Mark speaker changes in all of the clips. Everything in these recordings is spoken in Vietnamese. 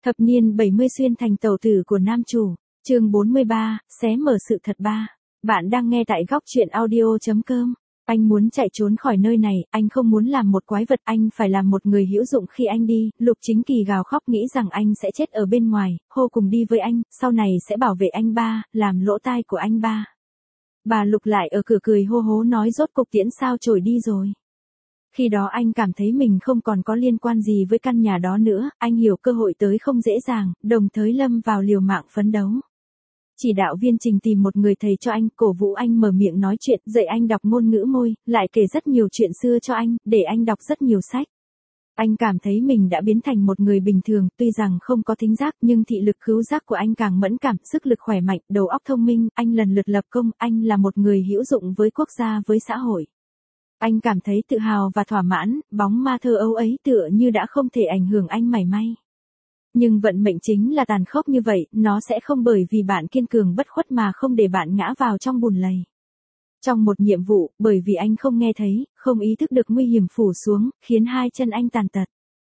Speaker 1: Thập niên 70 xuyên thành tẩu tử của nam chủ, chương 43, xé mở sự thật ba. Bạn đang nghe tại góc truyện audio.com. Anh muốn chạy trốn khỏi nơi này, anh không muốn làm một quái vật, anh phải làm một người hữu dụng khi anh đi. Lục Chính Kỳ gào khóc nghĩ rằng anh sẽ chết ở bên ngoài, hô cùng đi với anh, sau này sẽ bảo vệ anh ba, làm lỗ tai của anh ba. Bà Lục lại ở cửa cười hô hố nói rốt cục tiễn sao chổi đi rồi. Khi đó anh cảm thấy mình không còn có liên quan gì với căn nhà đó nữa, anh hiểu cơ hội tới không dễ dàng, đồng thời lâm vào liều mạng phấn đấu. Chỉ đạo viên Trình tìm một người thầy cho anh, cổ vũ anh mở miệng nói chuyện, dạy anh đọc ngôn ngữ môi, lại kể rất nhiều chuyện xưa cho anh, để anh đọc rất nhiều sách. Anh cảm thấy mình đã biến thành một người bình thường, tuy rằng không có thính giác nhưng thị lực khứu giác của anh càng mẫn cảm, sức lực khỏe mạnh, đầu óc thông minh, anh lần lượt lập công, anh là một người hữu dụng với quốc gia với xã hội. Anh cảm thấy tự hào và thỏa mãn, bóng ma thơ ấu ấy tựa như đã không thể ảnh hưởng anh mảy may. Nhưng vận mệnh chính là tàn khốc như vậy, nó sẽ không bởi vì bạn kiên cường bất khuất mà không để bạn ngã vào trong bùn lầy. Trong một nhiệm vụ, bởi vì anh không nghe thấy, không ý thức được nguy hiểm phủ xuống, khiến hai chân anh tàn tật.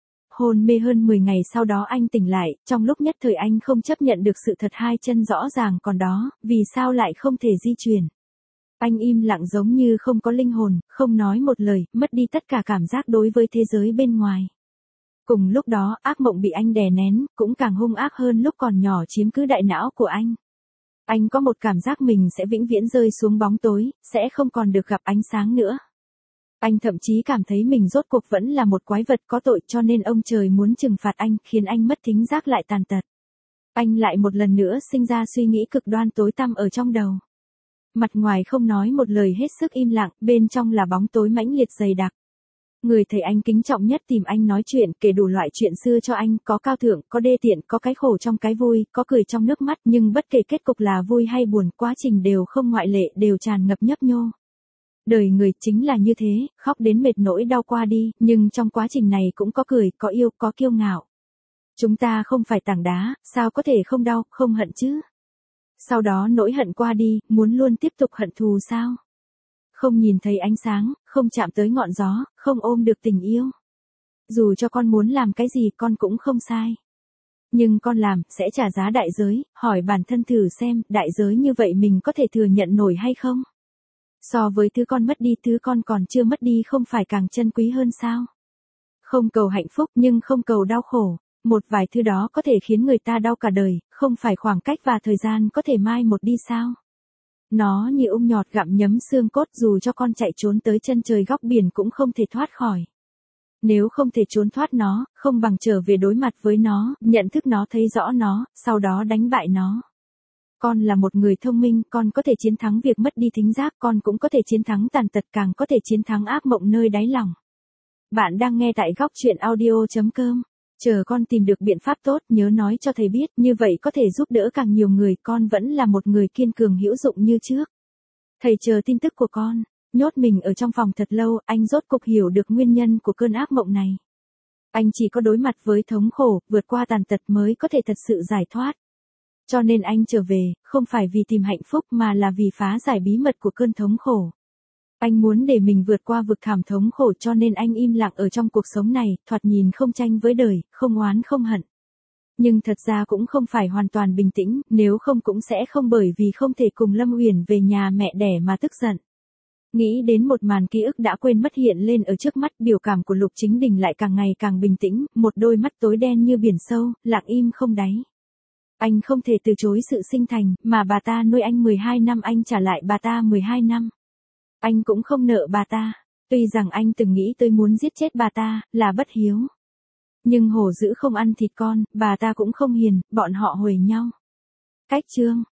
Speaker 1: Hôn mê hơn 10 ngày sau đó anh tỉnh lại, trong lúc nhất thời anh không chấp nhận được sự thật hai chân rõ ràng còn đó, vì sao lại không thể di chuyển. Anh im lặng giống như không có linh hồn, không nói một lời, mất đi tất cả cảm giác đối với thế giới bên ngoài. Cùng lúc đó, ác mộng bị anh đè nén, cũng càng hung ác hơn lúc còn nhỏ chiếm cứ đại não của anh. Anh có một cảm giác mình sẽ vĩnh viễn rơi xuống bóng tối, sẽ không còn được gặp ánh sáng nữa. Anh thậm chí cảm thấy mình rốt cuộc vẫn là một quái vật có tội cho nên ông trời muốn trừng phạt anh, khiến anh mất thính giác lại tàn tật. Anh lại một lần nữa sinh ra suy nghĩ cực đoan tối tăm ở trong đầu. Mặt ngoài không nói một lời hết sức im lặng, bên trong là bóng tối mãnh liệt dày đặc. Người thầy anh kính trọng nhất tìm anh nói chuyện, kể đủ loại chuyện xưa cho anh, có cao thượng, có đê tiện, có cái khổ trong cái vui, có cười trong nước mắt, nhưng bất kể kết cục là vui hay buồn, quá trình đều không ngoại lệ, đều tràn ngập nhấp nhô. Đời người chính là như thế, khóc đến mệt nỗi đau qua đi, nhưng trong quá trình này cũng có cười, có yêu, có kiêu ngạo. Chúng ta không phải tảng đá, sao có thể không đau, không hận chứ? Sau đó nỗi hận qua đi, muốn luôn tiếp tục hận thù sao? Không nhìn thấy ánh sáng, không chạm tới ngọn gió, không ôm được tình yêu. Dù cho con muốn làm cái gì con cũng không sai. Nhưng con làm, sẽ trả giá đại giới, hỏi bản thân thử xem, đại giới như vậy mình có thể thừa nhận nổi hay không? So với thứ con mất đi, thứ con còn chưa mất đi không phải càng chân quý hơn sao? Không cầu hạnh phúc nhưng không cầu đau khổ. Một vài thứ đó có thể khiến người ta đau cả đời, không phải khoảng cách và thời gian có thể mai một đi sao? Nó như ung nhọt gặm nhấm xương cốt, dù cho con chạy trốn tới chân trời góc biển cũng không thể thoát khỏi. Nếu không thể trốn thoát nó, không bằng trở về đối mặt với nó, nhận thức nó, thấy rõ nó, sau đó đánh bại nó. Con là một người thông minh, con có thể chiến thắng việc mất đi thính giác, con cũng có thể chiến thắng tàn tật, càng có thể chiến thắng ác mộng nơi đáy lòng. Bạn đang nghe tại góc truyện audio.com. Chờ con tìm được biện pháp tốt, nhớ nói cho thầy biết, như vậy có thể giúp đỡ càng nhiều người, con vẫn là một người kiên cường hữu dụng như trước. Thầy chờ tin tức của con. Nhốt mình ở trong phòng thật lâu, anh rốt cục hiểu được nguyên nhân của cơn ác mộng này. Anh chỉ có đối mặt với thống khổ, vượt qua tàn tật mới có thể thật sự giải thoát. Cho nên anh trở về, không phải vì tìm hạnh phúc mà là vì phá giải bí mật của cơn thống khổ. Anh muốn để mình vượt qua vực thẳm thống khổ cho nên anh im lặng ở trong cuộc sống này, thoạt nhìn không tranh với đời, không oán không hận. Nhưng thật ra cũng không phải hoàn toàn bình tĩnh, nếu không cũng sẽ không bởi vì không thể cùng Lâm Uyển về nhà mẹ đẻ mà tức giận. Nghĩ đến một màn ký ức đã quên mất hiện lên ở trước mắt, biểu cảm của Lục Chính Đình lại càng ngày càng bình tĩnh, một đôi mắt tối đen như biển sâu, lặng im không đáy. Anh không thể từ chối sự sinh thành, mà bà ta nuôi anh 12 năm anh trả lại bà ta 12 năm. Anh cũng không nợ bà ta, tuy rằng anh từng nghĩ tới muốn giết chết bà ta, là bất hiếu. Nhưng hổ dữ không ăn thịt con, bà ta cũng không hiền, bọn họ huề nhau. Cách chương.